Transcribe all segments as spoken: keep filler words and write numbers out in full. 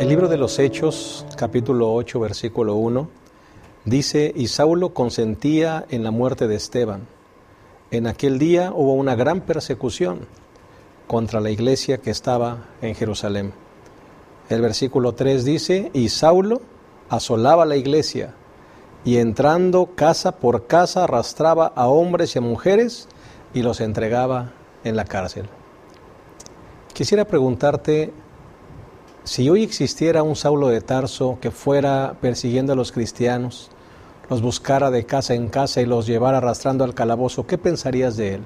El libro de los Hechos, capítulo ocho, versículo uno, dice: y Saulo consentía en la muerte de Esteban. En aquel día hubo una gran persecución contra la iglesia que estaba en Jerusalén. El versículo tres dice: y Saulo asolaba la iglesia, y entrando casa por casa arrastraba a hombres y a mujeres y los entregaba en la cárcel. Quisiera preguntarte, si hoy existiera un Saulo de Tarso que fuera persiguiendo a los cristianos, los buscara de casa en casa y los llevara arrastrando al calabozo, ¿qué pensarías de él?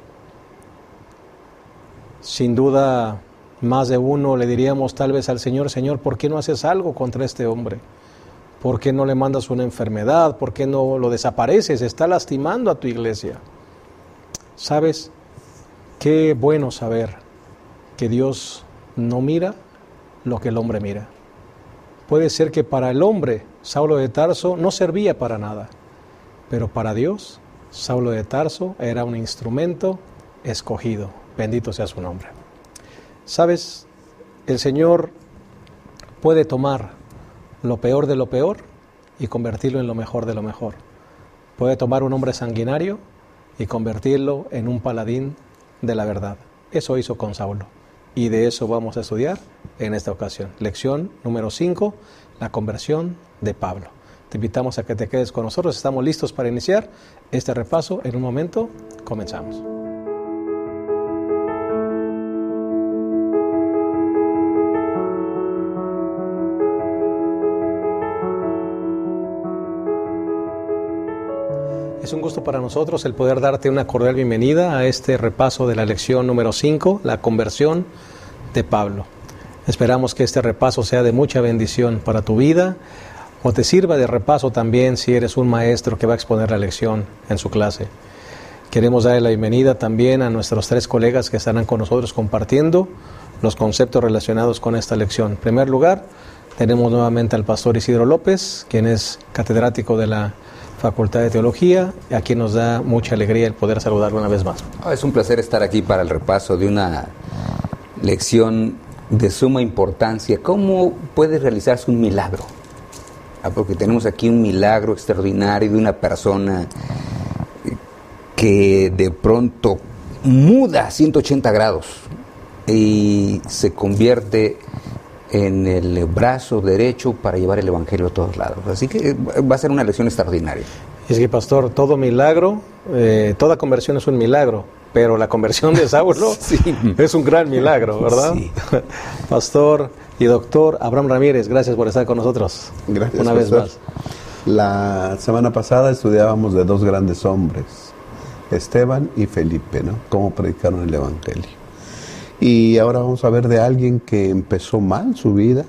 Sin duda, más de uno le diríamos tal vez al Señor: Señor, ¿por qué no haces algo contra este hombre? ¿Por qué no le mandas una enfermedad? ¿Por qué no lo desapareces? Está lastimando a tu iglesia. ¿Sabes? Qué bueno saber que Dios no mira lo que el hombre mira. Puede ser que para el hombre Saulo de Tarso no servía para nada, pero para Dios Saulo de Tarso era un instrumento escogido. Bendito sea su nombre. ¿Sabes? El Señor puede tomar lo peor de lo peor y convertirlo en lo mejor de lo mejor. Puede tomar un hombre sanguinario y convertirlo en un paladín de la verdad. Eso hizo con Saulo. Y de eso vamos a estudiar en esta ocasión. Lección número cinco, la conversión de Pablo. Te invitamos a que te quedes con nosotros. Estamos listos para iniciar este repaso. En un momento comenzamos. Es un gusto para nosotros el poder darte una cordial bienvenida a este repaso de la lección número cinco, la conversión de Pablo. Esperamos que este repaso sea de mucha bendición para tu vida o te sirva de repaso también si eres un maestro que va a exponer la lección en su clase. Queremos darle la bienvenida también a nuestros tres colegas que estarán con nosotros compartiendo los conceptos relacionados con esta lección. En primer lugar, tenemos nuevamente al pastor Isidro López, quien es catedrático de la Facultad de Teología, a quien nos da mucha alegría el poder saludarlo una vez más. Es un placer estar aquí para el repaso de una lección de suma importancia. ¿Cómo puede realizarse un milagro? Ah, porque tenemos aquí un milagro extraordinario de una persona que de pronto muda ciento ochenta grados y se convierte en el brazo derecho para llevar el evangelio a todos lados. Así que va a ser una lección extraordinaria. Es que, pastor, todo milagro, eh, toda conversión es un milagro, pero la conversión de Saulo sí. es un gran milagro, ¿verdad? Sí. Pastor y doctor Abraham Ramírez, gracias por estar con nosotros. Gracias, una vez más. La semana pasada estudiábamos de dos grandes hombres, Esteban y Felipe, ¿no? Cómo predicaron el evangelio. Y ahora vamos a ver de alguien que empezó mal su vida.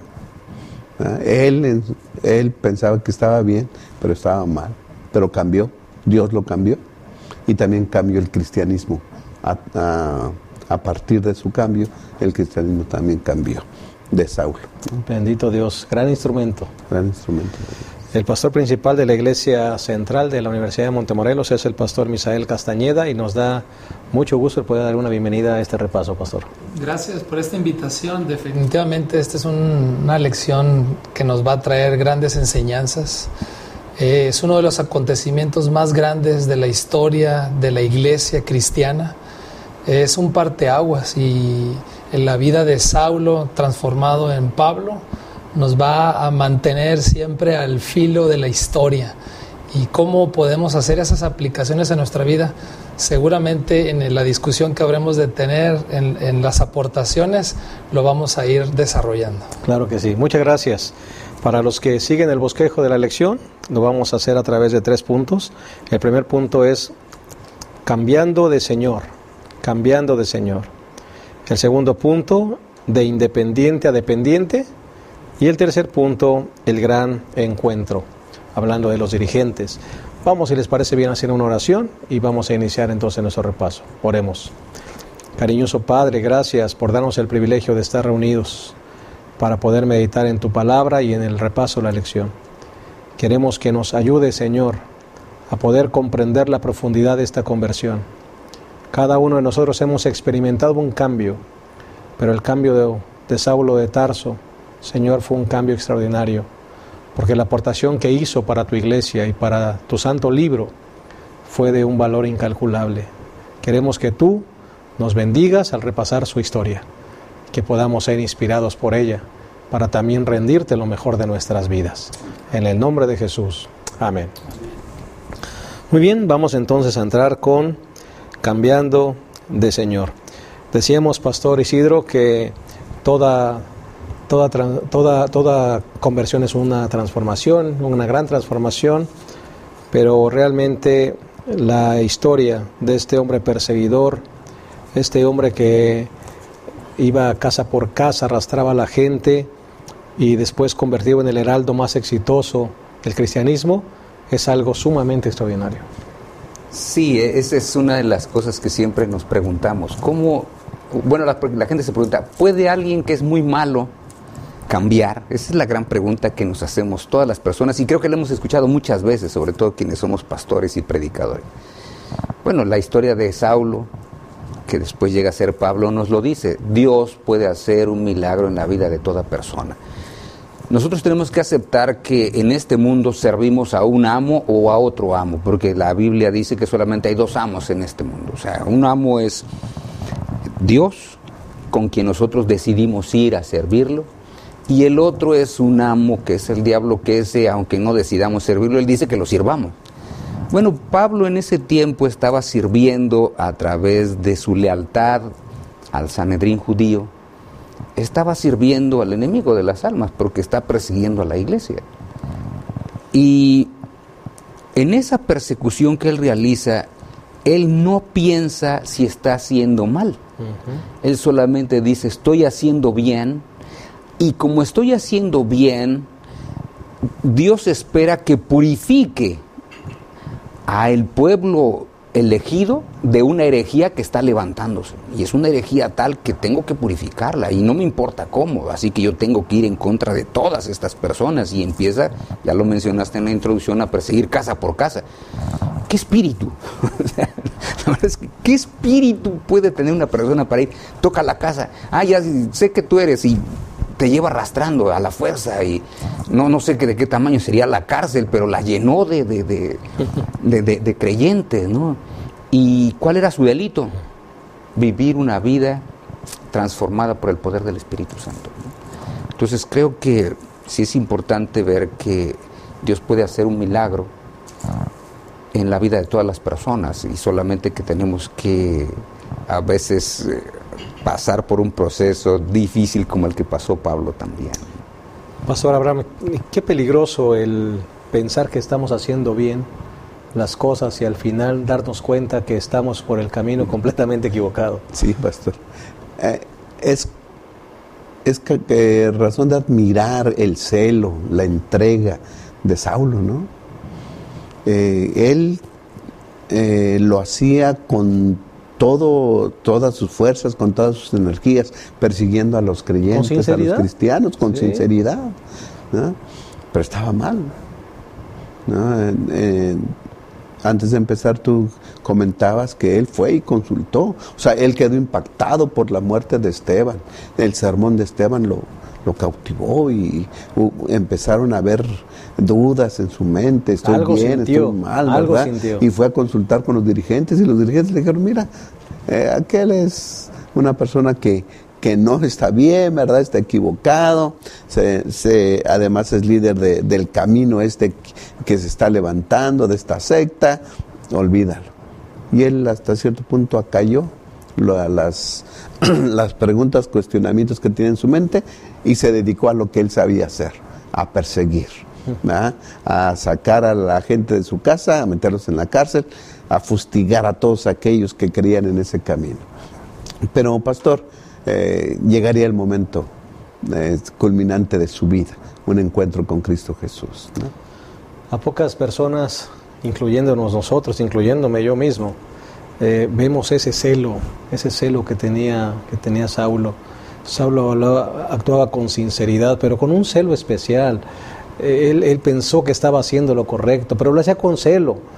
¿eh? Él, él pensaba que estaba bien, pero estaba mal. Pero cambió, Dios lo cambió. Y también cambió el cristianismo. A, a, a partir de su cambio, el cristianismo también cambió, de Saulo. Bendito Dios, gran instrumento. Gran instrumento. El pastor principal de la Iglesia Central de la Universidad de Montemorelos es el pastor Misael Castañeda y nos da mucho gusto el poder dar una bienvenida a este repaso, pastor. Gracias por esta invitación. Definitivamente esta es un, una lección que nos va a traer grandes enseñanzas. Eh, es uno de los acontecimientos más grandes de la historia de la Iglesia cristiana. Es un parteaguas y en la vida de Saulo transformado en Pablo nos va a mantener siempre al filo de la historia. ¿Y cómo podemos hacer esas aplicaciones en nuestra vida? Seguramente en la discusión que habremos de tener, en, en las aportaciones, lo vamos a ir desarrollando. Claro que sí. Muchas gracias. Para los que siguen el bosquejo de la lección, lo vamos a hacer a través de tres puntos. El primer punto es cambiando de Señor, cambiando de Señor. El segundo punto, de independiente a dependiente. Y el tercer punto, el gran encuentro, hablando de los dirigentes. Vamos, si les parece bien, a hacer una oración y vamos a iniciar entonces nuestro repaso. Oremos. Cariñoso Padre, gracias por darnos el privilegio de estar reunidos para poder meditar en tu palabra y en el repaso de la lección. Queremos que nos ayude, Señor, a poder comprender la profundidad de esta conversión. Cada uno de nosotros hemos experimentado un cambio, pero el cambio de, de Saulo de Tarso Señor, fue un cambio extraordinario, porque la aportación que hizo para tu iglesia y para tu santo libro fue de un valor incalculable. Queremos que tú nos bendigas al repasar su historia, que podamos ser inspirados por ella, para también rendirte lo mejor de nuestras vidas. En el nombre de Jesús. Amén. Muy bien, vamos entonces a entrar con Cambiando de Señor. Decíamos, Pastor Isidro, que toda, toda, toda, toda conversión es una transformación, una gran transformación, pero realmente la historia de este hombre perseguidor, este hombre que iba casa por casa, arrastraba a la gente y después convertido en el heraldo más exitoso del cristianismo, es algo sumamente extraordinario. Sí, esa es una de las cosas que siempre nos preguntamos. ¿Cómo? Bueno, la, la gente se pregunta, ¿puede alguien que es muy malo cambiar? Esa es la gran pregunta que nos hacemos todas las personas, y creo que la hemos escuchado muchas veces, sobre todo quienes somos pastores y predicadores. Bueno, la historia de Saulo, que después llega a ser Pablo, nos lo dice. Dios puede hacer un milagro en la vida de toda persona. Nosotros tenemos que aceptar que en este mundo servimos a un amo o a otro amo, porque la Biblia dice que solamente hay dos amos en este mundo. O sea, un amo es Dios, con quien nosotros decidimos ir a servirlo, y el otro es un amo que es el diablo, que ese, aunque no decidamos servirlo, él dice que lo sirvamos. Bueno, Pablo en ese tiempo estaba sirviendo a través de su lealtad al Sanedrín judío, estaba sirviendo al enemigo de las almas, porque está persiguiendo a la iglesia. Y en esa persecución que él realiza, él no piensa si está haciendo mal. Uh-huh. Él solamente dice, estoy haciendo bien, y como estoy haciendo bien, Dios espera que purifique a el pueblo elegido de una herejía que está levantándose, y es una herejía tal que tengo que purificarla, y no me importa cómo, así que yo tengo que ir en contra de todas estas personas, y empieza, ya lo mencionaste en la introducción, a perseguir casa por casa. ¿Qué espíritu? La verdad es que, ¿qué espíritu puede tener una persona para ir, toca la casa, ah, ya sé que tú eres, y te lleva arrastrando a la fuerza, y no, no sé que de qué tamaño sería la cárcel, pero la llenó de, de, de, de, de, de creyentes, ¿no? ¿Y cuál era su delito? Vivir una vida transformada por el poder del Espíritu Santo, ¿no? Entonces creo que sí es importante ver que Dios puede hacer un milagro en la vida de todas las personas, y solamente que tenemos que a veces eh, pasar por un proceso difícil como el que pasó Pablo también. Pastor Abraham, qué peligroso el pensar que estamos haciendo bien las cosas y al final darnos cuenta que estamos por el camino completamente equivocado. Sí, pastor. Eh, es es que, que razón de admirar el celo, la entrega de Saulo, ¿no? Eh, él eh, lo hacía con todo, todas sus fuerzas, con todas sus energías, persiguiendo a los creyentes, a los cristianos, con sí. sinceridad, ¿no? Pero estaba mal, ¿no? Eh, eh, antes de empezar tú comentabas que él fue y consultó, o sea, él quedó impactado por la muerte de Esteban. El sermón de Esteban lo, lo cautivó y uh, empezaron a haber dudas en su mente, estoy algo bien, sintió, estoy mal, algo ¿verdad? Sintió. Y fue a consultar con los dirigentes y los dirigentes le dijeron, mira, eh, aquel es una persona que, que no está bien, ¿verdad? Está equivocado, se, se, además es líder de, del camino este que se está levantando, de esta secta, olvídalo. Y él hasta cierto punto acalló lo, las, las preguntas, cuestionamientos que tiene en su mente y se dedicó a lo que él sabía hacer, a perseguir, ¿verdad? A sacar a la gente de su casa, a meterlos en la cárcel, a fustigar a todos aquellos que creían en ese camino. Pero, pastor, eh, llegaría el momento eh, culminante de su vida, un encuentro con Cristo Jesús, ¿no? A pocas personas, incluyéndonos nosotros, incluyéndome yo mismo, eh, vemos ese celo, ese celo que tenía, que tenía Saulo. Saulo hablaba, actuaba con sinceridad, pero con un celo especial. Él, él pensó que estaba haciendo lo correcto, pero lo hacía con celo.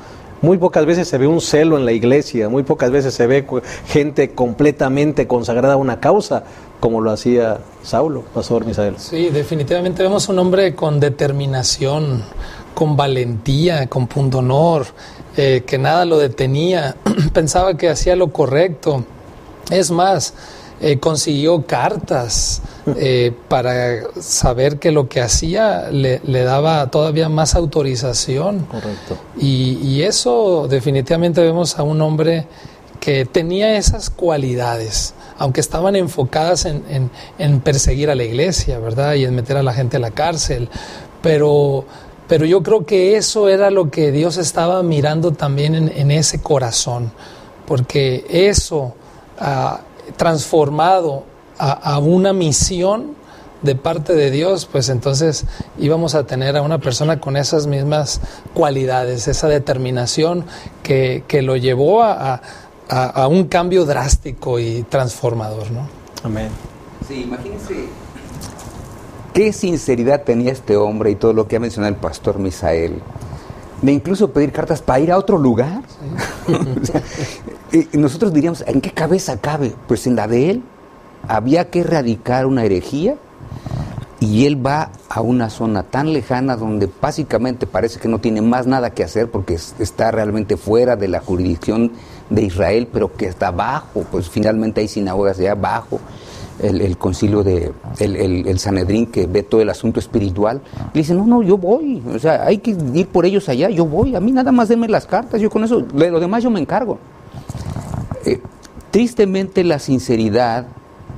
Muy pocas veces se ve un celo en la iglesia, muy pocas veces se ve gente completamente consagrada a una causa, como lo hacía Saulo, Pastor Misael. Sí, definitivamente vemos un hombre con determinación, con valentía, con pundonor, eh, que nada lo detenía, pensaba que hacía lo correcto. Es más, eh, consiguió cartas eh, para saber que lo que hacía le, le daba todavía más autorización. Correcto. Y, y eso definitivamente vemos a un hombre que tenía esas cualidades, aunque estaban enfocadas en, en, en perseguir a la iglesia, ¿verdad? Y en meter a la gente a la cárcel. Pero, pero yo creo que eso era lo que Dios estaba mirando también en, en ese corazón, porque eso ha transformado a, a una misión de parte de Dios, pues entonces íbamos a tener a una persona con esas mismas cualidades, esa determinación que, que lo llevó a, a, a un cambio drástico y transformador, ¿no? Amén. Sí, imagínense qué sinceridad tenía este hombre y todo lo que ha mencionado el pastor Misael, de incluso pedir cartas para ir a otro lugar. Sí. O sea, y nosotros diríamos, ¿en qué cabeza cabe? Pues en la de él. Había que erradicar una herejía y él va a una zona tan lejana donde básicamente parece que no tiene más nada que hacer porque está realmente fuera de la jurisdicción de Israel, pero que está abajo, pues finalmente hay sinagogas allá abajo, el, el concilio de el, el, el Sanedrín que ve todo el asunto espiritual. Le dice, no, no, yo voy, o sea, hay que ir por ellos allá, yo voy, a mí nada más denme las cartas, yo con eso, de lo demás yo me encargo. Eh, tristemente la sinceridad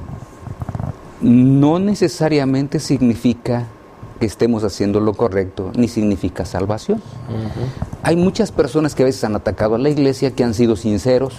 no necesariamente significa que estemos haciendo lo correcto, ni significa salvación. Uh-huh. Hay muchas personas que a veces han atacado a la iglesia, que han sido sinceros,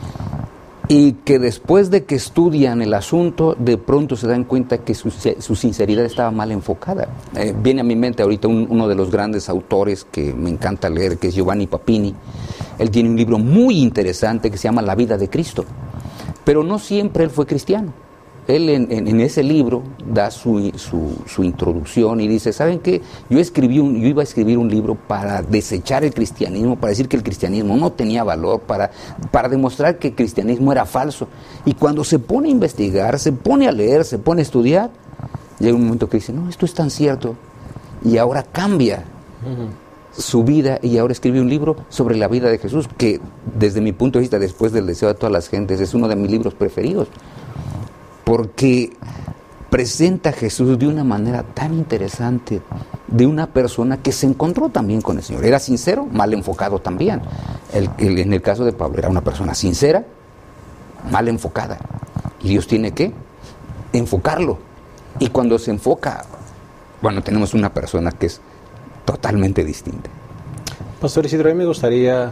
y que después de que estudian el asunto, de pronto se dan cuenta que su, su sinceridad estaba mal enfocada. Eh, viene a mi mente ahorita un, uno de los grandes autores que me encanta leer, que es Giovanni Papini. Él tiene un libro muy interesante que se llama La vida de Cristo, pero no siempre él fue cristiano. Él en, en, en ese libro da su, su, su introducción y dice, ¿saben qué? Yo escribí un, yo iba a escribir un libro para desechar el cristianismo, para decir que el cristianismo no tenía valor, para, para demostrar que el cristianismo era falso. Y cuando se pone a investigar, se pone a leer, se pone a estudiar, llega un momento que dice, no, esto es tan cierto. Y ahora cambia uh-huh. su vida y ahora escribe un libro sobre la vida de Jesús, que desde mi punto de vista, después del Deseo de todas las gentes, es uno de mis libros preferidos. Porque presenta a Jesús de una manera tan interesante, de una persona que se encontró también con el Señor. Era sincero, mal enfocado también. El, el, en el caso de Pablo, era una persona sincera, mal enfocada. Y Dios tiene que enfocarlo. Y cuando se enfoca, bueno, tenemos una persona que es totalmente distinta. Pastor Isidro, a mí me gustaría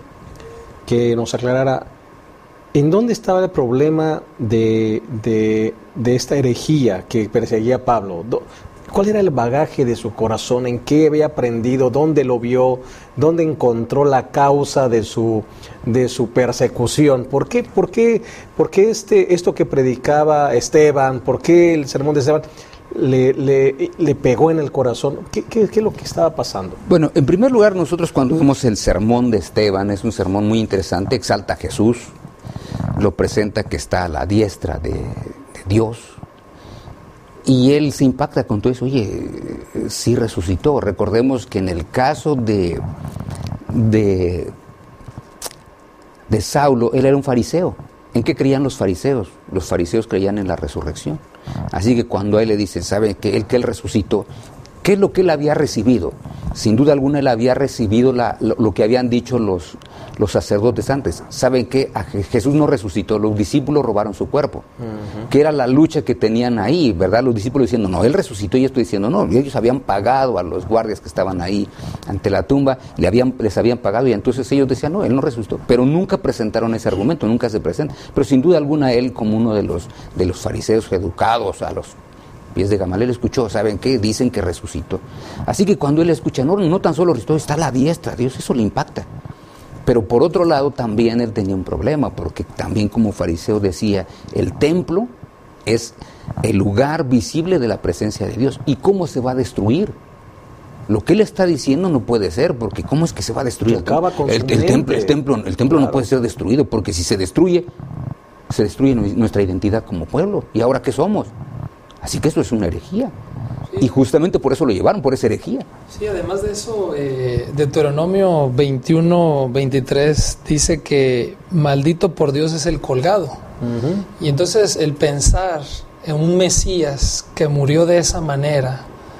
que nos aclarara ¿en dónde estaba el problema de, de, de esta herejía que perseguía a Pablo? ¿Cuál era el bagaje de su corazón? ¿En qué había aprendido? ¿Dónde lo vio? ¿Dónde encontró la causa de su, de su persecución? ¿Por qué, por qué, por qué este, esto que predicaba Esteban, por qué el sermón de Esteban le, le, le pegó en el corazón? ¿Qué, qué, ¿Qué es lo que estaba pasando? Bueno, en primer lugar, nosotros cuando vemos el sermón de Esteban, es un sermón muy interesante, exalta a Jesús, lo presenta que está a la diestra de, de Dios, y él se impacta con todo eso. Oye, sí resucitó. Recordemos que en el caso de, de, de Saulo, él era un fariseo. ¿En qué creían los fariseos? Los fariseos creían en la resurrección. Así que cuando a él le dicen, ¿sabe que él, que él resucitó? ¿Qué es lo que él había recibido? Sin duda alguna él había recibido la, lo, lo que habían dicho los, los sacerdotes antes. ¿Saben qué? A Jesús no resucitó, los discípulos robaron su cuerpo. Uh-huh. Que era la lucha que tenían ahí, ¿verdad? Los discípulos diciendo, no, él resucitó, y yo estoy diciendo, no, ellos habían pagado a los guardias que estaban ahí ante la tumba, le habían, les habían pagado, y entonces ellos decían, no, él no resucitó. Pero nunca presentaron ese argumento, nunca se presenta. Pero sin duda alguna él, como uno de los, de los fariseos educados a los pies de Gamaliel, escuchó, ¿saben qué? Dicen que resucitó. Así que cuando él escucha, no, no tan solo resucitó, está a la diestra, Dios, eso le impacta. Pero por otro lado también él tenía un problema, porque también como fariseo decía, el templo es el lugar visible de la presencia de Dios. ¿Y cómo se va a destruir? Lo que él está diciendo no puede ser, porque ¿cómo es que se va a destruir? Acaba con el, su el, mente. templo, el templo, el templo Claro. no puede ser destruido, porque si se destruye, se destruye nuestra identidad como pueblo. ¿Y ahora qué somos? Así que eso es una herejía. Sí. Y justamente por eso lo llevaron, por esa herejía. Sí, además de eso, eh, Deuteronomio veintiuno, veintitrés dice que maldito por Dios es el colgado. Ujú. Y entonces el pensar en un Mesías que murió de esa manera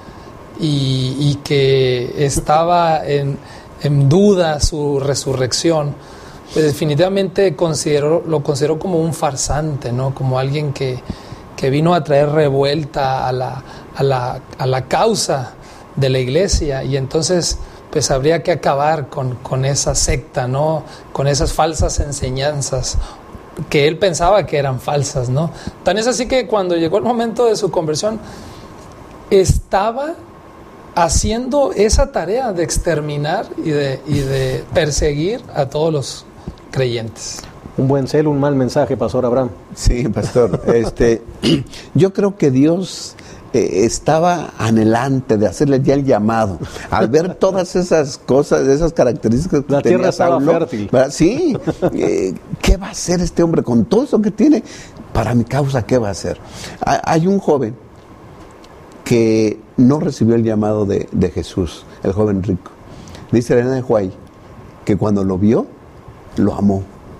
y, y que estaba en, en duda su resurrección, pues definitivamente considero, lo considero como un farsante, ¿no? Como alguien que, que vino a traer revuelta a la, a la, a la causa de la iglesia, y entonces pues habría que acabar con, con esa secta, ¿no? Con esas falsas enseñanzas que él pensaba que eran falsas, ¿no? Tan es así que cuando llegó el momento de su conversión, estaba haciendo esa tarea de exterminar y de, y de perseguir a todos los creyentes. Un buen celo, un mal mensaje, Pastor Abraham. Sí, pastor. Este, yo creo que Dios eh, estaba anhelante de hacerle ya el llamado. Al ver todas esas cosas, esas características que La tenía tierra estaba Saulo, fértil. ¿verdad? Sí. Eh, ¿Qué va a hacer este hombre con todo eso que tiene? Para mi causa, ¿qué va a hacer? Ha- Hay un joven que no recibió el llamado de, de Jesús, el joven rico. Dice Elena de White que cuando lo vio, lo amó.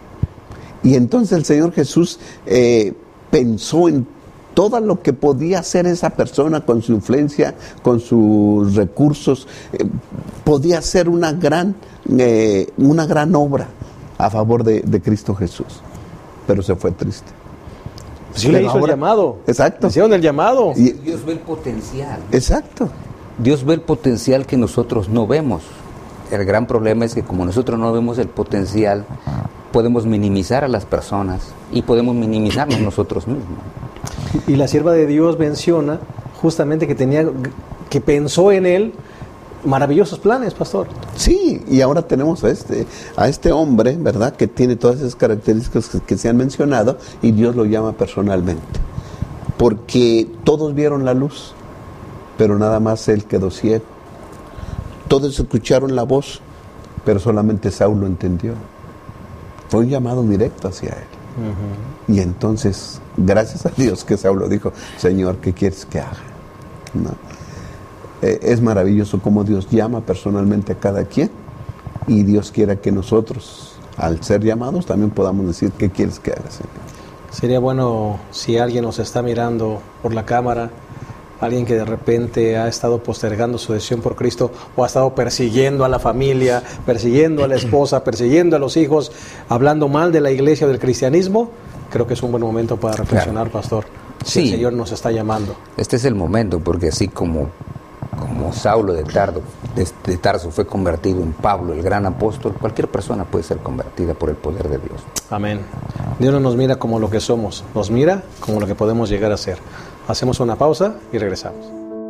Y entonces el Señor Jesús eh, pensó en todo lo que podía hacer esa persona con su influencia, con sus recursos. Eh, podía hacer una gran, eh, una gran obra a favor de, de Cristo Jesús. Pero se fue triste. Sí, le Pero hizo el ahora- llamado. Exacto. Le hicieron el llamado. Y- Dios ve el potencial. exacto. Dios ve el potencial que nosotros no vemos. El gran problema es que como nosotros no vemos el potencial, podemos minimizar a las personas y podemos minimizarnos nosotros mismos. Y la sierva de Dios menciona justamente que tenía, que pensó en él maravillosos planes, pastor. Sí, y ahora tenemos a este, a este hombre, ¿verdad?, que tiene todas esas características que, que se han mencionado, y Dios lo llama personalmente. Porque todos vieron la luz, pero nada más él quedó ciego. Todos escucharon la voz, pero solamente Saulo entendió. Fue un llamado directo hacia él. Y entonces, gracias a Dios que Saulo dijo, Señor, ¿qué quieres que haga? ¿No? Eh, es maravilloso cómo Dios llama personalmente a cada quien, y Dios quiera que nosotros, al ser llamados, también podamos decir, ¿qué quieres que haga, Señor? Sería bueno si alguien nos está mirando por la cámara, alguien que de repente ha estado postergando su decisión por Cristo, o ha estado persiguiendo a la familia, persiguiendo a la esposa, persiguiendo a los hijos, hablando mal de la iglesia o del cristianismo. Creo que es un buen momento para reflexionar, pastor. Si el Sí. Señor nos está llamando. Este es el momento, porque así como, como Saulo de, Tardo, de, de Tarso fue convertido en Pablo, el gran apóstol, cualquier persona puede ser convertida por el poder de Dios. Amén. Dios no nos mira como lo que somos, nos mira como lo que podemos llegar a ser. Hacemos una pausa y regresamos.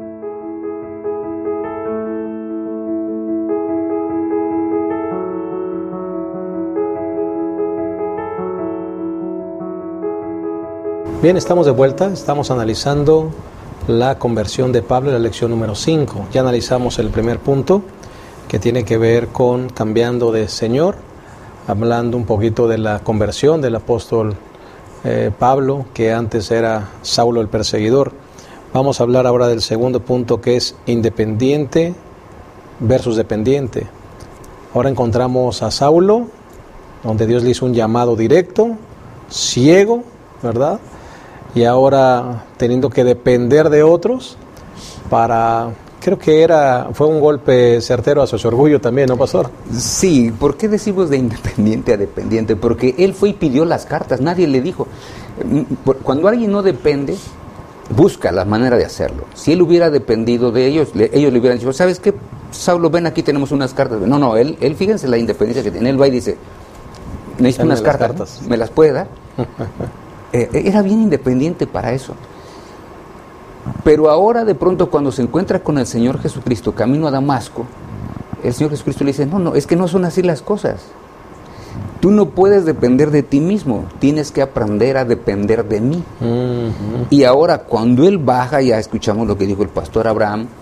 Bien, estamos de vuelta, estamos analizando la conversión de Pablo en la lección número cinco. Ya analizamos el primer punto, que tiene que ver con cambiando de Señor, hablando un poquito de la conversión del apóstol eh, Pablo, que antes era Saulo el perseguidor. Vamos a hablar ahora del segundo punto, que es independiente versus dependiente. Ahora encontramos a Saulo, donde Dios le hizo un llamado directo, ciego, ¿verdad? Y ahora teniendo que depender de otros para, creo que era, fue un golpe certero a su orgullo también, ¿no, pastor? Sí, ¿por qué decimos de independiente a dependiente? Porque él fue y pidió las cartas, nadie le dijo. Cuando alguien no depende, busca la manera de hacerlo. Si él hubiera dependido de ellos, le, ellos le hubieran dicho, ¿sabes qué, Saulo, ven aquí, tenemos unas cartas? No, no, él, él fíjense la independencia que tiene. Él va y dice, necesito Dame unas las cartas, cartas. ¿no? ¿Me las puede dar? eh, era bien independiente para eso. Pero ahora de pronto cuando se encuentra con el Señor Jesucristo camino a Damasco, el Señor Jesucristo le dice, no, no, es que no son así las cosas. Tú no puedes depender de ti mismo, tienes que aprender a depender de mí. Uh-huh. Y ahora cuando él baja, ya escuchamos lo que dijo el pastor Abraham,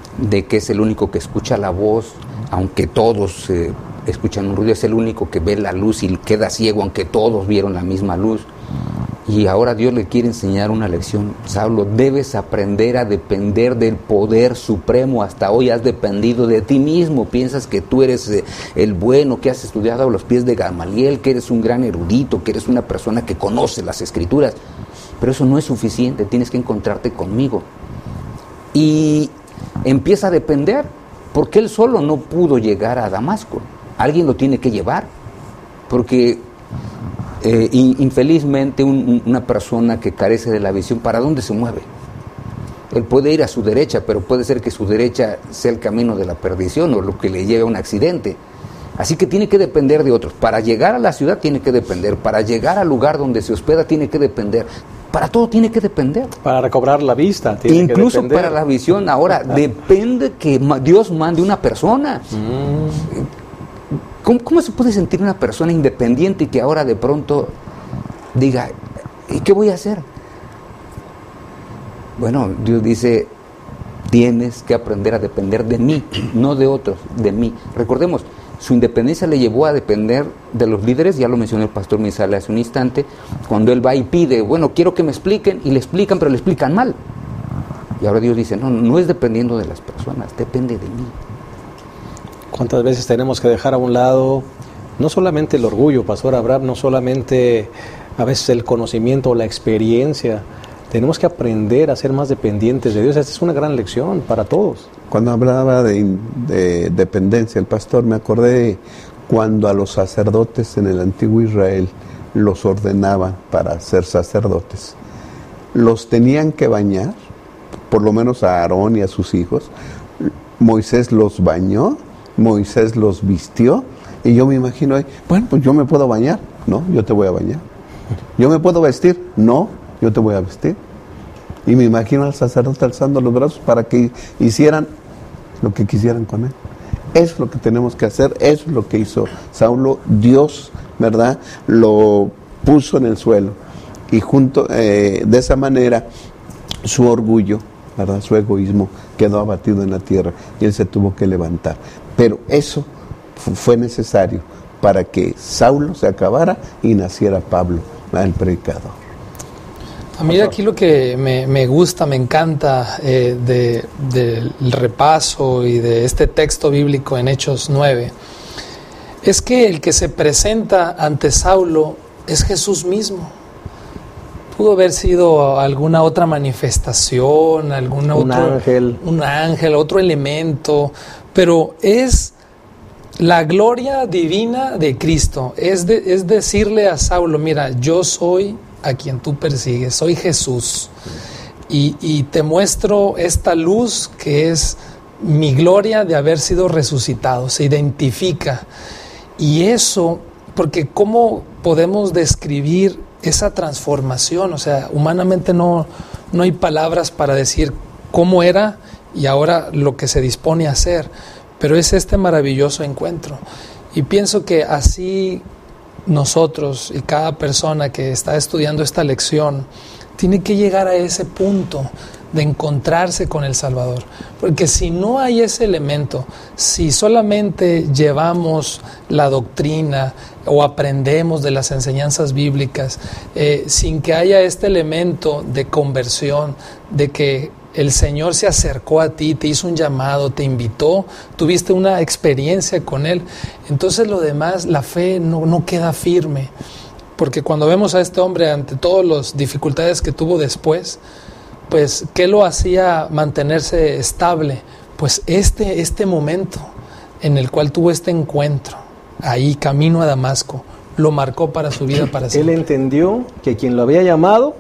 de que es el único que escucha la voz, aunque todos eh, escuchan un ruido, es el único que ve la luz y queda ciego, aunque todos vieron la misma luz. Y ahora Dios le quiere enseñar una lección. Saulo, debes aprender a depender del poder supremo. Hasta hoy has dependido de ti mismo. Piensas que tú eres eh, el bueno, que has estudiado a los pies de Gamaliel, que eres un gran erudito, que eres una persona que conoce las Escrituras. Pero eso no es suficiente, tienes que encontrarte conmigo. Y empieza a depender, porque él solo no pudo llegar a Damasco. Alguien lo tiene que llevar, porque... Eh, infelizmente un, una persona que carece de la visión, ¿para dónde se mueve? Él puede ir a su derecha, pero puede ser que su derecha sea el camino de la perdición o lo que le lleve a un accidente. Así que tiene que depender de otros. Para llegar a la ciudad tiene que depender, para llegar al lugar donde se hospeda tiene que depender, para todo tiene que depender. Para recobrar la vista tiene incluso que depender. Para la visión. Ahora depende que Dios mande una persona. Mm. ¿Cómo, ¿Cómo se puede sentir una persona independiente y que ahora de pronto diga, ¿y qué voy a hacer? Bueno, Dios dice, tienes que aprender a depender de mí, no de otros, de mí. Recordemos, su independencia le llevó a depender de los líderes, ya lo mencionó el pastor Misael hace un instante, cuando él va y pide, bueno, quiero que me expliquen, y le explican, pero le explican mal. Y ahora Dios dice, no, no es dependiendo de las personas, depende de mí. ¿Cuántas veces tenemos que dejar a un lado no solamente el orgullo, Pastor Abraham, no solamente a veces el conocimiento o la experiencia? Tenemos que aprender a ser más dependientes de Dios. Esta es una gran lección para todos. Cuando hablaba de, de dependencia el pastor, me acordé cuando a los sacerdotes en el antiguo Israel los ordenaban para ser sacerdotes. Los tenían que bañar, por lo menos a Aarón y a sus hijos. Moisés los bañó, Moisés los vistió, y yo me imagino, bueno, pues yo me puedo bañar, no, yo te voy a bañar. Yo me puedo vestir, no, yo te voy a vestir. Y me imagino al sacerdote alzando los brazos para que hicieran lo que quisieran con él. Eso es lo que tenemos que hacer, eso es lo que hizo Saulo. Dios, ¿verdad?, lo puso en el suelo, y junto eh, de esa manera su orgullo, ¿verdad?, su egoísmo quedó abatido en la tierra y él se tuvo que levantar. Pero eso fue necesario para que Saulo se acabara y naciera Pablo, el predicador. A mí aquí lo que me, me gusta, me encanta eh, de, del repaso y de este texto bíblico en Hechos nueve, es que el que se presenta ante Saulo es Jesús mismo. Pudo haber sido alguna otra manifestación, algún un otro ángel. un ángel, otro elemento, pero es la gloria divina de Cristo. Es, de, es decirle a Saulo, mira, yo soy a quien tú persigues, soy Jesús, y, y te muestro esta luz que es mi gloria de haber sido resucitado. Se identifica, y eso, porque ¿cómo podemos describir esa transformación? O sea, humanamente no, no hay palabras para decir cómo era y ahora lo que se dispone a hacer, pero es este maravilloso encuentro. Y pienso que así nosotros y cada persona que está estudiando esta lección tiene que llegar a ese punto de encontrarse con el Salvador, porque si no hay ese elemento, si solamente llevamos la doctrina o aprendemos de las enseñanzas bíblicas eh, sin que haya este elemento de conversión, de que el Señor se acercó a ti, te hizo un llamado, te invitó, tuviste una experiencia con Él, entonces lo demás, la fe no, no queda firme, porque cuando vemos a este hombre ante todas las dificultades que tuvo después, pues ¿qué lo hacía mantenerse estable? Pues este, este momento en el cual tuvo este encuentro, ahí camino a Damasco, lo marcó para su vida, para siempre. Él entendió que quien lo había llamado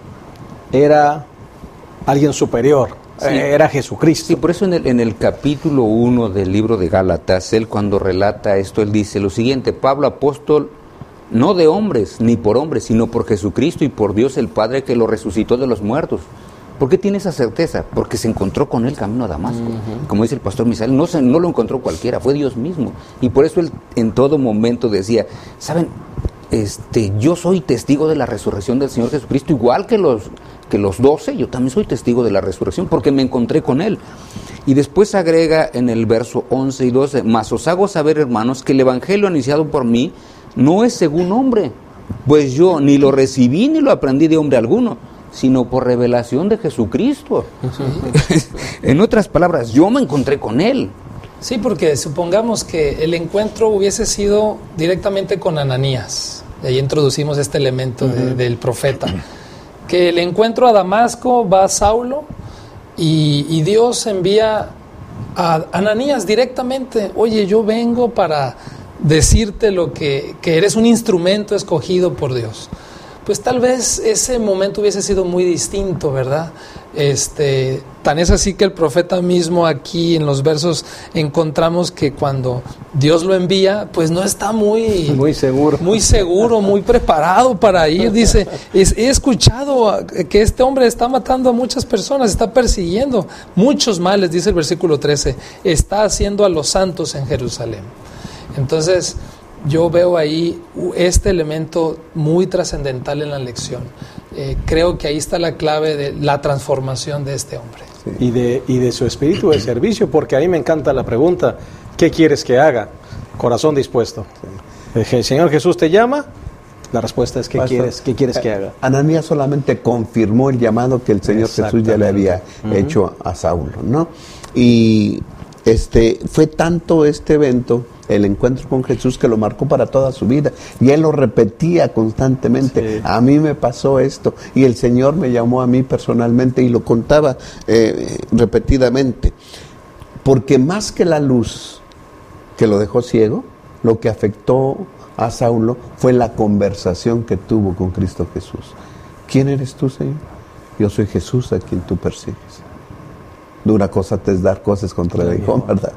era alguien superior, sí. Era Jesucristo. Sí, por eso en el, en el capítulo uno del libro de Gálatas, él cuando relata esto, él dice lo siguiente: Pablo, apóstol, no de hombres, ni por hombres, sino por Jesucristo y por Dios el Padre que lo resucitó de los muertos. ¿Por qué tiene esa certeza? Porque se encontró con él camino a Damasco. Uh-huh. Como dice el pastor Misael, no, se, no lo encontró cualquiera, fue Dios mismo. Y por eso él en todo momento decía, ¿saben? este, yo soy testigo de la resurrección del Señor Jesucristo, igual que los, que los doce, yo también soy testigo de la resurrección, porque me encontré con Él. Y después agrega en el verso once y doce, mas os hago saber, hermanos, que el evangelio anunciado por mí no es según hombre, pues yo ni lo recibí ni lo aprendí de hombre alguno, sino por revelación de Jesucristo. Sí. En otras palabras, yo me encontré con Él. Sí, porque supongamos que el encuentro hubiese sido directamente con Ananías. De ahí introducimos este elemento de, uh-huh. del profeta. Que el encuentro a Damasco va a Saulo y, y Dios envía a Ananías directamente. Oye, yo vengo para decirte lo que, que eres un instrumento escogido por Dios. Pues tal vez ese momento hubiese sido muy distinto, ¿verdad? Este, tan es así que el profeta mismo aquí en los versos encontramos que cuando Dios lo envía, pues no está muy, muy seguro, muy seguro, muy preparado para ir. Dice, es, he escuchado que este hombre está matando a muchas personas, está persiguiendo muchos males, dice el versículo trece, está haciendo a los santos en Jerusalén. Entonces, yo veo ahí este elemento muy trascendental en la lección. Eh, creo que ahí está la clave de la transformación de este hombre. Sí. Y, de, y de su espíritu de servicio, porque a mí me encanta la pregunta, ¿qué quieres que haga? Corazón dispuesto. Sí. ¿El Señor Jesús te llama? La respuesta es, ¿qué, quieres, ¿qué quieres que haga? Ananías solamente confirmó el llamado que el Señor Jesús ya le había uh-huh. hecho a Saulo, ¿no? Y este fue tanto este evento, el encuentro con Jesús, que lo marcó para toda su vida, y él lo repetía constantemente. Sí. A mí me pasó esto y el Señor me llamó a mí personalmente, y lo contaba eh, repetidamente, porque más que la luz que lo dejó ciego, lo que afectó a Saulo fue la conversación que tuvo con Cristo Jesús. ¿Quién eres tú, Señor? Yo soy Jesús a quien tú persigues. Dura cosa te es dar cosas contra el hijo, ¿verdad?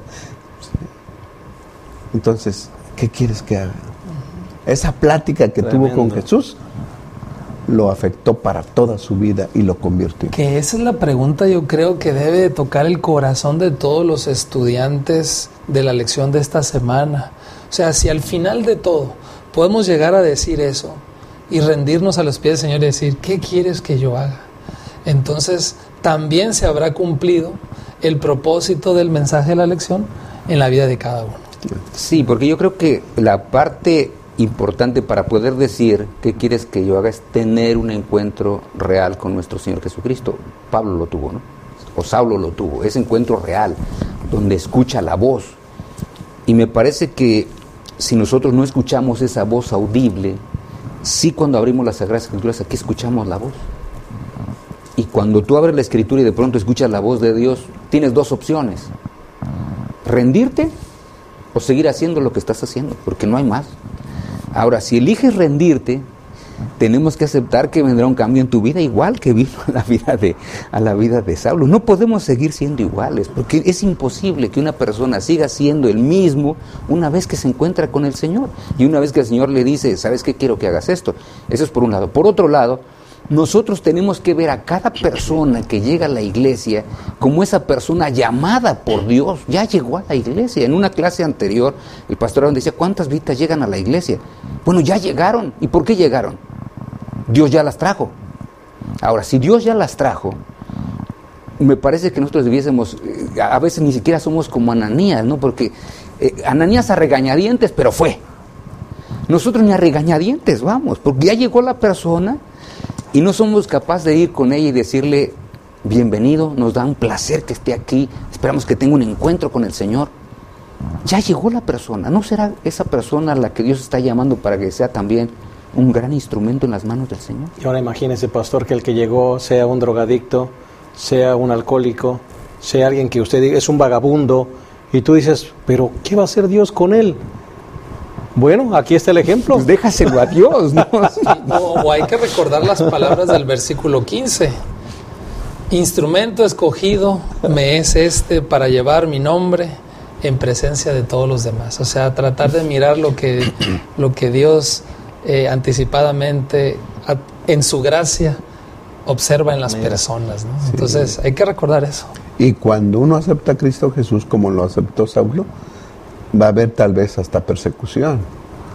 Entonces, ¿qué quieres que haga? Esa plática que Tremendo. tuvo con Jesús lo afectó para toda su vida y lo convirtió. Que esa es la pregunta, yo creo, que debe tocar el corazón de todos los estudiantes de la lección de esta semana. O sea, si al final de todo podemos llegar a decir eso y rendirnos a los pies del Señor y decir, ¿qué quieres que yo haga? Entonces, también se habrá cumplido el propósito del mensaje de la lección en la vida de cada uno. Sí, porque yo creo que la parte importante para poder decir qué quieres que yo haga es tener un encuentro real con nuestro Señor Jesucristo. Pablo lo tuvo, ¿no? O Saulo lo tuvo, ese encuentro real, donde escucha la voz. Y me parece que si nosotros no escuchamos esa voz audible, sí, cuando abrimos las Sagradas Escrituras, aquí escuchamos la voz. Y cuando tú abres la Escritura y de pronto escuchas la voz de Dios, tienes dos opciones: rendirte o seguir haciendo lo que estás haciendo, porque no hay más. Ahora, si eliges rendirte, tenemos que aceptar que vendrá un cambio en tu vida, igual que vino a la vida de, a la vida de Saulo. No podemos seguir siendo iguales, porque es imposible que una persona siga siendo el mismo una vez que se encuentra con el Señor, y una vez que el Señor le dice, ¿sabes qué? Quiero que hagas esto. Eso es por un lado. Por otro lado, nosotros tenemos que ver a cada persona que llega a la iglesia como esa persona llamada por Dios. Ya llegó a la iglesia. En una clase anterior, el pastor Aaron decía, ¿cuántas vidas llegan a la iglesia? Bueno, ya llegaron. ¿Y por qué llegaron? Dios ya las trajo. Ahora, si Dios ya las trajo, me parece que nosotros debiésemos, a veces ni siquiera somos como Ananías, ¿no? Porque eh, Ananías a regañadientes, pero fue. Nosotros ni a regañadientes vamos, porque ya llegó la persona y no somos capaces de ir con ella y decirle, bienvenido, nos da un placer que esté aquí, esperamos que tenga un encuentro con el Señor. Ya llegó la persona. ¿No será esa persona la que Dios está llamando para que sea también un gran instrumento en las manos del Señor? Y ahora imagínese, pastor, que el que llegó sea un drogadicto, sea un alcohólico, sea alguien que usted diga es un vagabundo, y tú dices, pero ¿qué va a hacer Dios con él? Bueno, aquí está el ejemplo. Pues déjaselo a Dios, ¿no? Sí, no, o hay que recordar las palabras del versículo quince. Instrumento escogido me es este para llevar mi nombre en presencia de todos los demás. O sea, tratar de mirar lo que, lo que Dios eh, anticipadamente, a, en su gracia, observa en las Mira. personas, ¿no? Sí. Entonces, hay que recordar eso. Y cuando uno acepta a Cristo Jesús como lo aceptó Saulo, va a haber tal vez hasta persecución.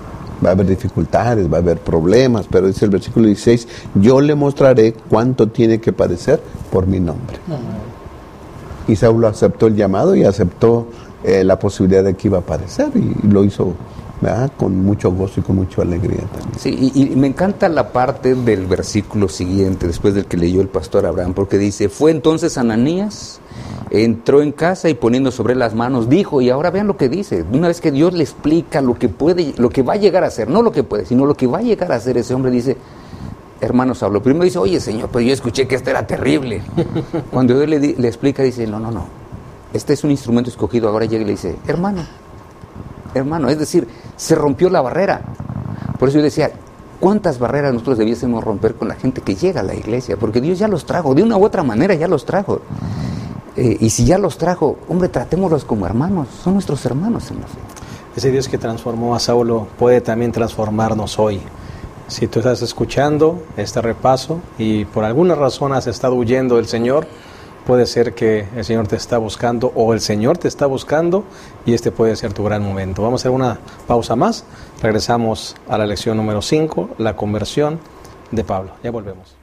Va a haber dificultades, va a haber problemas, pero dice el versículo dieciséis, yo le mostraré cuánto tiene que padecer por mi nombre. Uh-huh. Y Saulo aceptó el llamado y aceptó eh, la posibilidad de que iba a padecer y, y lo hizo, ¿verdad?, con mucho gozo y con mucha alegría también. Sí, y, y me encanta la parte del versículo siguiente, después del que leyó el pastor Abraham, porque dice, fue entonces Ananías, entró en casa y poniendo sobre las manos, dijo, y ahora vean lo que dice, una vez que Dios le explica lo que puede, lo que va a llegar a hacer, no lo que puede, sino lo que va a llegar a hacer, ese hombre dice, hermano Saulo, primero dice, oye Señor, pero yo escuché que esto era terrible. Cuando Dios le, le explica, dice, no, no, no, este es un instrumento escogido, ahora llega y le dice, hermano, hermano, es decir, se rompió la barrera. Por eso yo decía, ¿cuántas barreras nosotros debiésemos romper con la gente que llega a la iglesia? Porque Dios ya los trajo, de una u otra manera ya los trajo. Eh, y si ya los trajo, hombre, tratémoslos como hermanos, son nuestros hermanos en la fe. Ese Dios que transformó a Saulo puede también transformarnos hoy. Si tú estás escuchando este repaso y por alguna razón has estado huyendo del Señor, puede ser que el Señor te está buscando o el Señor te está buscando y este puede ser tu gran momento. Vamos a hacer una pausa más, regresamos a la lección número cinco, la conversión de Pablo. Ya volvemos.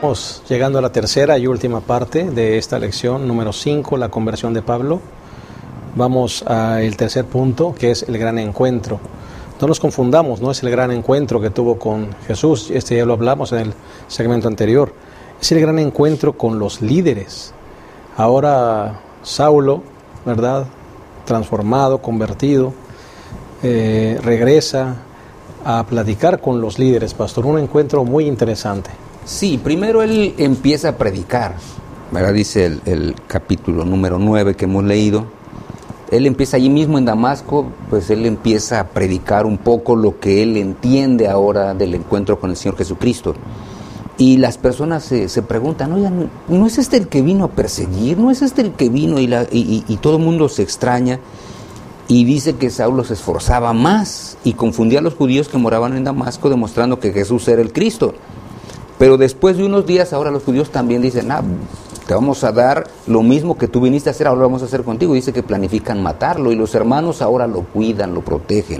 Estamos llegando a la tercera y última parte de esta lección, número cinco, la conversión de Pablo. Vamos al tercer punto, que es el gran encuentro. No nos confundamos, no es el gran encuentro que tuvo con Jesús, este ya lo hablamos en el segmento anterior, es el gran encuentro con los líderes. Ahora Saulo, ¿verdad?, transformado, convertido, eh, regresa a platicar con los líderes, pastor, un encuentro muy interesante. Sí, primero él empieza a predicar, ¿verdad? Dice el, el capítulo número nueve que hemos leído. Él empieza allí mismo en Damasco, pues él empieza a predicar un poco lo que él entiende ahora del encuentro con el Señor Jesucristo. Y las personas se, se preguntan, oigan, ¿no es este el que vino a perseguir? ¿No es este el que vino? Y, la, y, y, y todo el mundo se extraña. Y dice que Saulo se esforzaba más y confundía a los judíos que moraban en Damasco, demostrando que Jesús era el Cristo. Pero después de unos días, ahora los judíos también dicen, ah, te vamos a dar lo mismo que tú viniste a hacer, ahora lo vamos a hacer contigo. Dice que planifican matarlo y los hermanos ahora lo cuidan, lo protegen.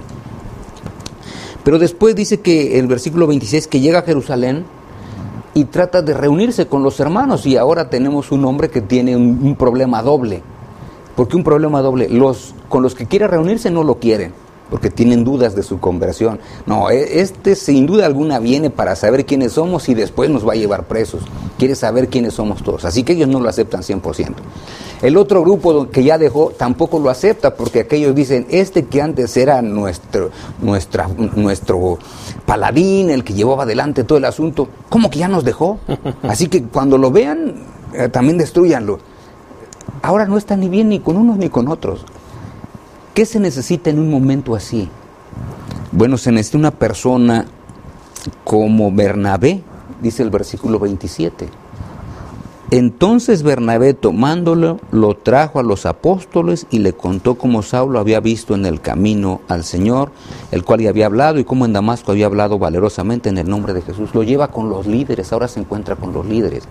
Pero después dice que el versículo veintiséis, que llega a Jerusalén y trata de reunirse con los hermanos, y ahora tenemos un hombre que tiene un, un problema doble. ¿Por qué un problema doble? Los, con los que quiere reunirse no lo quieren, porque tienen dudas de su conversión. No, este sin duda alguna viene para saber quiénes somos y después nos va a llevar presos. Quiere saber quiénes somos todos, así que ellos no lo aceptan cien por ciento. El otro grupo que ya dejó tampoco lo acepta, porque aquellos dicen, este que antes era nuestro, nuestra, nuestro paladín, el que llevaba adelante todo el asunto, ¿cómo que ya nos dejó? Así que cuando lo vean, eh, también destruyanlo. Ahora no está ni bien ni con unos ni con otros. ¿Qué se necesita en un momento así? Bueno, se necesita una persona como Bernabé, dice el versículo veintisiete. Entonces Bernabé, tomándolo, lo trajo a los apóstoles y le contó cómo Saulo había visto en el camino al Señor, el cual le había hablado, y cómo en Damasco había hablado valerosamente en el nombre de Jesús. Lo lleva con los líderes, ahora se encuentra con los líderes.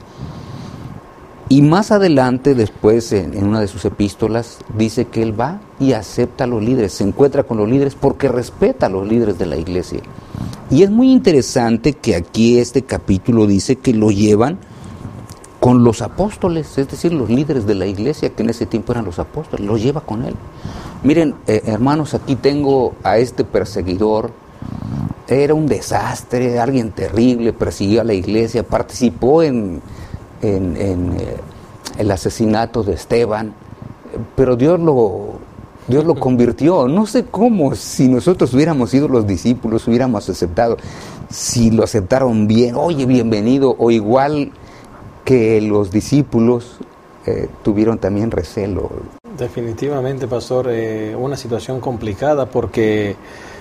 Y más adelante, después, en, en una de sus epístolas, dice que él va y acepta a los líderes, se encuentra con los líderes porque respeta a los líderes de la iglesia. Y es muy interesante que aquí este capítulo dice que lo llevan con los apóstoles, es decir, los líderes de la iglesia, que en ese tiempo eran los apóstoles, los lleva con él. Miren, eh, hermanos, aquí tengo a este perseguidor. Era un desastre, alguien terrible, persiguió a la iglesia, participó en... en, en eh, el asesinato de Esteban, pero Dios lo, Dios lo convirtió. No sé cómo, si nosotros hubiéramos sido los discípulos, hubiéramos aceptado, si lo aceptaron bien, oye, bienvenido, o igual que los discípulos eh, tuvieron también recelo. Definitivamente, pastor, eh, una situación complicada porque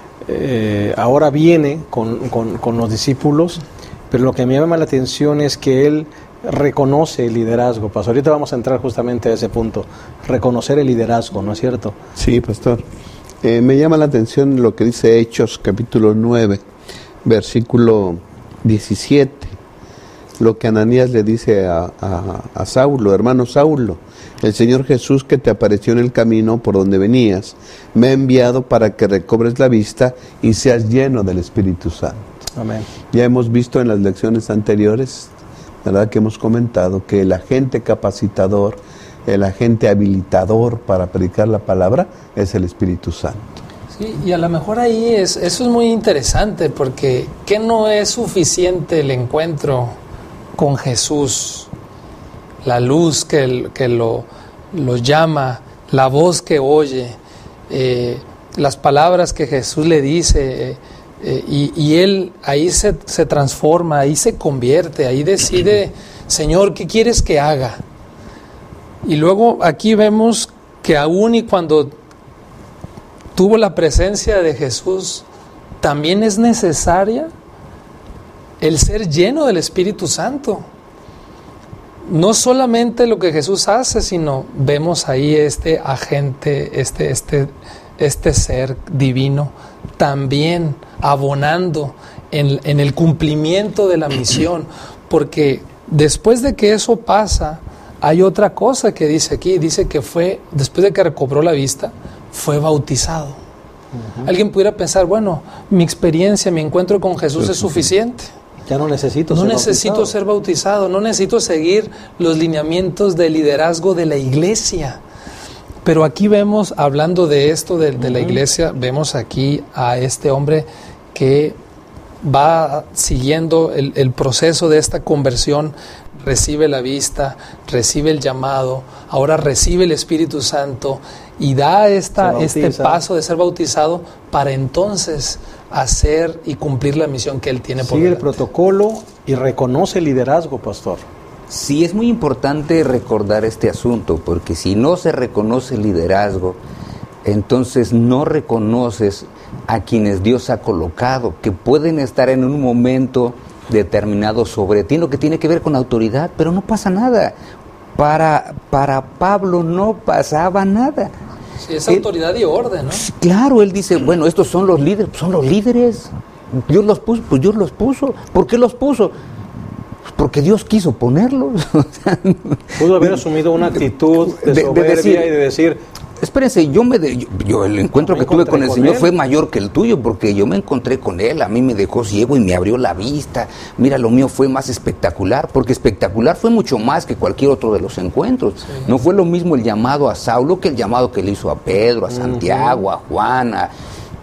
eh, ahora viene con, con, con los discípulos, pero lo que me llama la atención es que él reconoce el liderazgo, pastor. Ahorita vamos a entrar justamente a ese punto, reconocer el liderazgo, ¿no es cierto? Sí, pastor. Eh, me llama la atención lo que dice Hechos, capítulo nueve, versículo diecisiete, lo que Ananías le dice a, a, a Saulo, hermano Saulo, el Señor Jesús que te apareció en el camino por donde venías, me ha enviado para que recobres la vista y seas lleno del Espíritu Santo. Amén. Ya hemos visto en las lecciones anteriores, ¿verdad?, que hemos comentado que el agente capacitador, el agente habilitador para predicar la palabra es el Espíritu Santo. Sí, y a lo mejor ahí es, eso es muy interesante, porque ¿qué no es suficiente el encuentro con Jesús? La luz que, que lo, lo llama, la voz que oye, eh, las palabras que Jesús le dice, eh, eh, y, y él ahí se, se transforma, ahí se convierte, ahí decide, Señor, ¿qué quieres que haga? Y luego aquí vemos que aún y cuando tuvo la presencia de Jesús, también es necesaria el ser lleno del Espíritu Santo. No solamente lo que Jesús hace, sino vemos ahí este agente, este, este, este ser divino, también abonando en, en el cumplimiento de la misión, porque después de que eso pasa, hay otra cosa que dice aquí, dice que fue, después de que recobró la vista, fue bautizado. Uh-huh. Alguien pudiera pensar, bueno, mi experiencia, mi encuentro con Jesús es suficiente. Ya no necesito no ser necesito bautizado. ser bautizado, no necesito seguir los lineamientos de liderazgo de la iglesia. Pero aquí vemos, hablando de esto de, de la iglesia, vemos aquí a este hombre que va siguiendo el, el proceso de esta conversión, recibe la vista, recibe el llamado, ahora recibe el Espíritu Santo y da esta, este paso de ser bautizado para entonces hacer y cumplir la misión que él tiene por Sigue el delante. protocolo y reconoce el liderazgo, pastor. Sí, es muy importante recordar este asunto, porque si no se reconoce el liderazgo, entonces no reconoces a quienes Dios ha colocado, que pueden estar en un momento determinado sobre ti, lo que tiene que ver con autoridad, pero no pasa nada. Para, para Pablo no pasaba nada. Sí, es Él, autoridad y orden, ¿no? Claro, él dice, bueno, estos son los líderes, son los líderes. Dios los puso, pues Dios los puso. ¿Por qué los puso? Porque Dios quiso ponerlos. Pudo haber asumido una actitud de, de soberbia de decir, y de decir, espérense, yo me de, yo, yo el encuentro que tuve con el con Señor él. fue mayor que el tuyo, porque yo me encontré con Él, a mí me dejó ciego y me abrió la vista. Mira, lo mío fue más espectacular, porque espectacular fue mucho más que cualquier otro de los encuentros. Sí. No fue lo mismo el llamado a Saulo que el llamado que le hizo a Pedro, a Santiago, uh-huh. a Juan, a...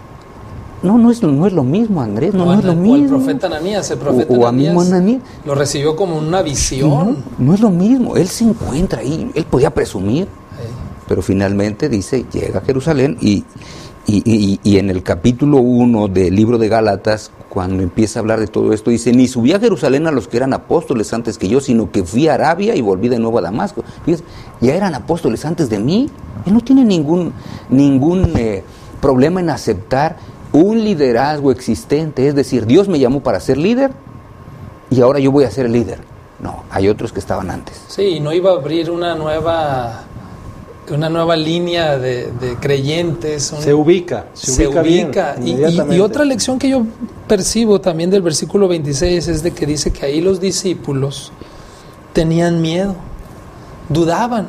No, no es, no es lo mismo, Andrés, no, o no es lo o mismo. O el profeta Ananías, el profeta o, o Ananías, a mismo Ananías lo recibió como una visión. No, no es lo mismo, él se encuentra ahí, él podía presumir, sí. Pero finalmente dice, llega a Jerusalén y, y, y, y en el capítulo uno del libro de Gálatas, cuando empieza a hablar de todo esto, dice, ni subí a Jerusalén a los que eran apóstoles antes que yo, sino que fui a Arabia y volví de nuevo a Damasco. Fíjense, ya eran apóstoles antes de mí, él no tiene ningún, ningún eh, problema en aceptar un liderazgo existente, es decir, Dios me llamó para ser líder y ahora yo voy a ser el líder. No, hay otros que estaban antes. Sí, no iba a abrir una nueva una nueva línea de, de creyentes. Un, se ubica, se, se ubica, ubica. Bien, y, y, y otra lección que yo percibo también del versículo veintiséis es de que dice que ahí los discípulos tenían miedo, dudaban.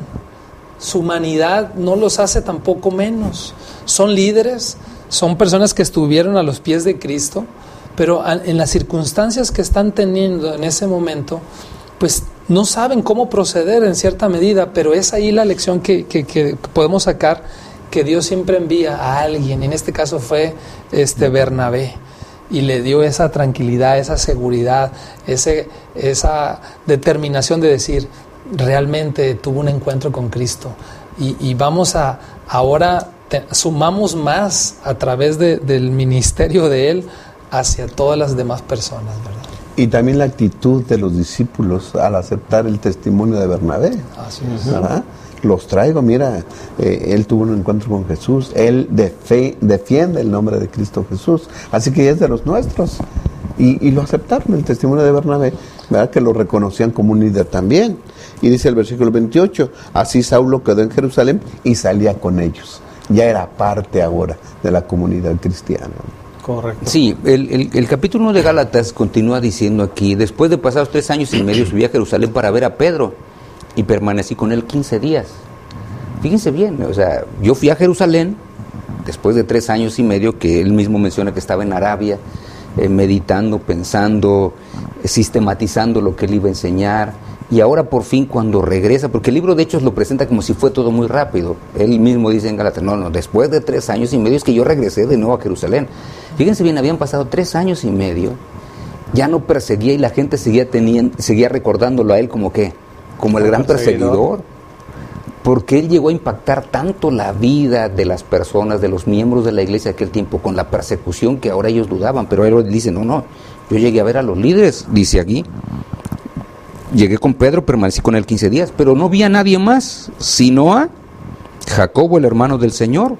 Su humanidad no los hace tampoco menos. Son líderes, son personas que estuvieron a los pies de Cristo, pero en las circunstancias que están teniendo en ese momento, pues no saben cómo proceder en cierta medida, pero es ahí la lección que, que, que podemos sacar, que Dios siempre envía a alguien, en este caso fue este Bernabé, y le dio esa tranquilidad, esa seguridad, ese, esa determinación de decir, realmente tuvo un encuentro con Cristo, y, y vamos a, ahora te, sumamos más a través de, del ministerio de Él hacia todas las demás personas, ¿verdad? Y también la actitud de los discípulos al aceptar el testimonio de Bernabé. Así es. ¿Verdad? Los traigo, mira, eh, él tuvo un encuentro con Jesús, él de fe, defiende el nombre de Cristo Jesús, así que es de los nuestros. Y, y lo aceptaron, el testimonio de Bernabé, ¿verdad? Que lo reconocían como un líder también. Y dice el versículo veintiocho, así Saulo quedó en Jerusalén y salía con ellos. Ya era parte ahora de la comunidad cristiana. Correcto. Sí, el, el, el capítulo uno de Gálatas continúa diciendo aquí, después de pasados tres años y medio subí a Jerusalén para ver a Pedro y permanecí con él quince días. Fíjense bien, o sea, yo fui a Jerusalén después de tres años y medio, que él mismo menciona que estaba en Arabia, eh, meditando, pensando, eh, sistematizando lo que él iba a enseñar. Y ahora por fin cuando regresa, porque el libro de Hechos lo presenta como si fue todo muy rápido. Él mismo dice en Gálatas, no, no, después de tres años y medio es que yo regresé de nuevo a Jerusalén. Fíjense bien, habían pasado tres años y medio, ya no perseguía y la gente seguía teniendo, seguía recordándolo a él como que, como el gran perseguidor. Porque él llegó a impactar tanto la vida de las personas, de los miembros de la iglesia de aquel tiempo, con la persecución que ahora ellos dudaban. Pero él dice, no, no, yo llegué a ver a los líderes, dice aquí. Llegué con Pedro, permanecí con él quince días, pero no vi a nadie más, sino a Jacobo, el hermano del Señor.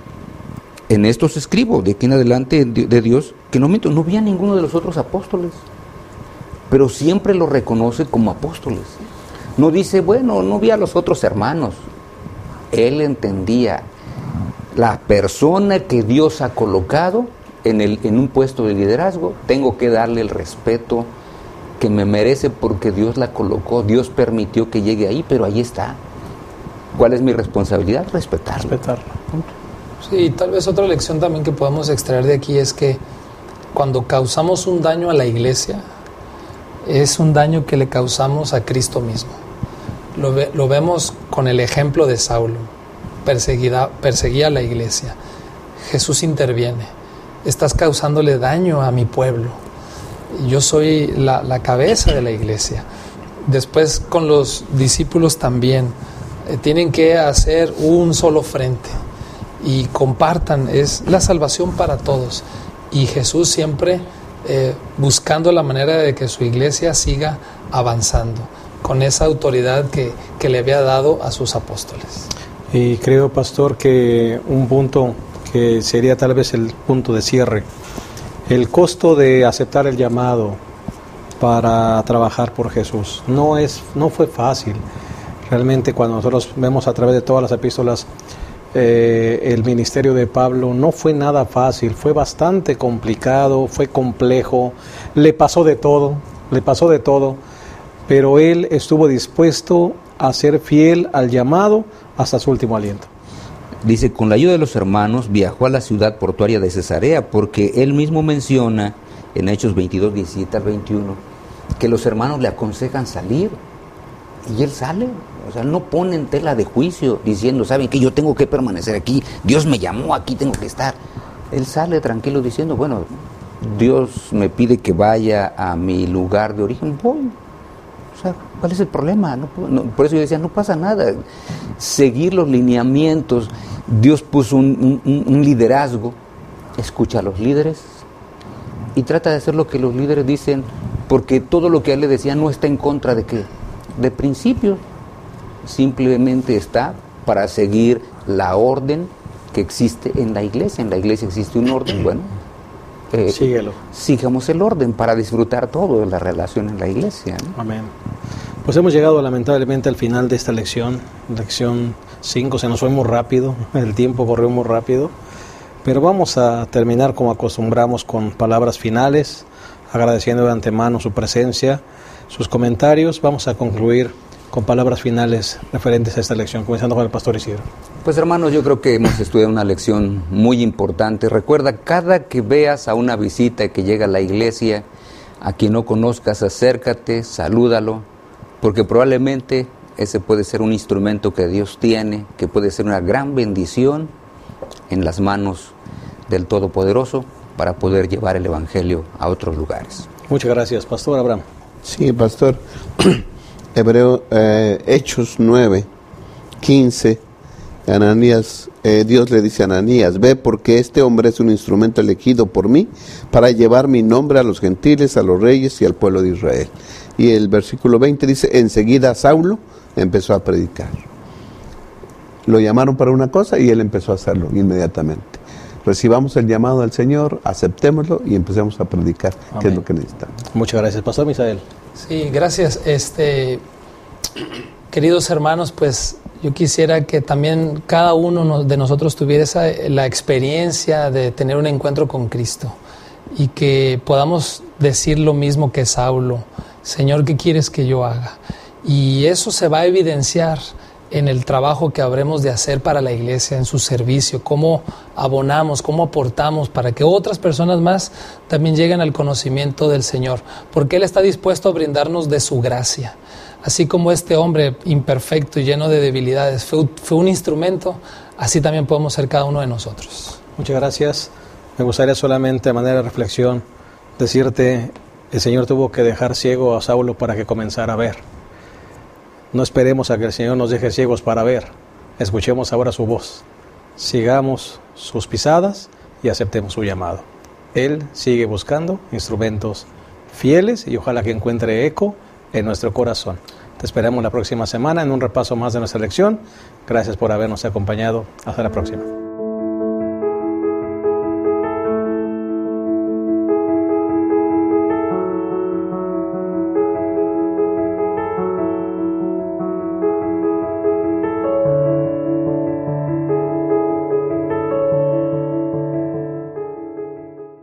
En esto os escribo, de aquí en adelante, de Dios, que no miento, no vi a ninguno de los otros apóstoles, pero siempre lo reconoce como apóstoles. No dice, bueno, no vi a los otros hermanos. Él entendía, la persona que Dios ha colocado en, el, en un puesto de liderazgo, tengo que darle el respeto que me merece porque Dios la colocó, Dios permitió que llegue ahí, pero ahí está. ¿Cuál es mi responsabilidad? Respetarlo. Respetarlo. Sí, tal vez otra lección también que podemos extraer de aquí es que cuando causamos un daño a la iglesia, es un daño que le causamos a Cristo mismo. Lo, ve, lo vemos con el ejemplo de Saulo, perseguida, perseguía a la iglesia. Jesús interviene, estás causándole daño a mi pueblo, yo soy la, la cabeza de la iglesia. Después con los discípulos también, eh, tienen que hacer un solo frente y compartan, es la salvación para todos. Y Jesús siempre eh, buscando la manera de que su iglesia siga avanzando con esa autoridad que, que le había dado a sus apóstoles. Y creo, pastor, que un punto que sería tal vez el punto de cierre, el costo de aceptar el llamado para trabajar por Jesús. No es, no fue fácil. Realmente cuando nosotros vemos a través de todas las epístolas eh, el ministerio de Pablo, no fue nada fácil, fue bastante complicado, fue complejo, le pasó de todo, le pasó de todo, pero él estuvo dispuesto a ser fiel al llamado hasta su último aliento. Dice, con la ayuda de los hermanos viajó a la ciudad portuaria de Cesarea, porque él mismo menciona en Hechos veintidós, diecisiete al veintiuno, que los hermanos le aconsejan salir, y él sale. O sea, no pone en tela de juicio diciendo, ¿saben qué? Yo tengo que permanecer aquí, Dios me llamó, aquí tengo que estar. Él sale tranquilo diciendo, bueno, Dios me pide que vaya a mi lugar de origen, voy. O sea, ¿cuál es el problema? No, no, por eso yo decía, no pasa nada. Seguir los lineamientos. Dios puso un, un, un liderazgo. Escucha a los líderes y trata de hacer lo que los líderes dicen, porque todo lo que a él le decía no está en contra de qué, de principios. Simplemente está para seguir la orden que existe en la iglesia. En la iglesia existe un orden, bueno, eh, síguelo. Sigamos el orden para disfrutar todo de la relación en la iglesia, ¿no? Amén. Pues hemos llegado lamentablemente al final de esta lección, lección cinco, se nos fue muy rápido, el tiempo corrió muy rápido, pero vamos a terminar como acostumbramos con palabras finales, agradeciendo de antemano su presencia, sus comentarios. Vamos a concluir con palabras finales referentes a esta lección, comenzando con el pastor Isidro. Pues hermanos, yo creo que hemos estudiado una lección muy importante. Recuerda, cada que veas a una visita que llega a la iglesia, a quien no conozcas, acércate, salúdalo, porque probablemente ese puede ser un instrumento que Dios tiene, que puede ser una gran bendición en las manos del Todopoderoso para poder llevar el Evangelio a otros lugares. Muchas gracias, pastor Abraham. Sí, pastor. Hebreo, eh, Hechos nueve, quince, Ananías, eh, Dios le dice a Ananías, ve porque este hombre es un instrumento elegido por mí para llevar mi nombre a los gentiles, a los reyes y al pueblo de Israel. Y el versículo veinte dice, enseguida Saulo empezó a predicar. Lo llamaron para una cosa y él empezó a hacerlo inmediatamente. Recibamos el llamado del Señor, aceptémoslo y empecemos a predicar. Amén. Que es lo que necesitamos. Muchas gracias, pastor Misael. Sí, gracias. Este, queridos hermanos, pues yo quisiera que también cada uno de nosotros tuviera esa, la experiencia de tener un encuentro con Cristo y que podamos decir lo mismo que Saulo, Señor, ¿qué quieres que yo haga? Y eso se va a evidenciar en el trabajo que habremos de hacer para la iglesia, en su servicio, cómo abonamos, cómo aportamos para que otras personas más también lleguen al conocimiento del Señor, porque Él está dispuesto a brindarnos de su gracia. Así como este hombre imperfecto y lleno de debilidades fue, fue un instrumento, así también podemos ser cada uno de nosotros. Muchas gracias. Me gustaría solamente, de manera de reflexión, decirte, el Señor tuvo que dejar ciego a Saulo para que comenzara a ver. No esperemos a que el Señor nos deje ciegos para ver. Escuchemos ahora su voz. Sigamos sus pisadas y aceptemos su llamado. Él sigue buscando instrumentos fieles y ojalá que encuentre eco en nuestro corazón. Te esperamos la próxima semana en un repaso más de nuestra lección. Gracias por habernos acompañado. Hasta la próxima.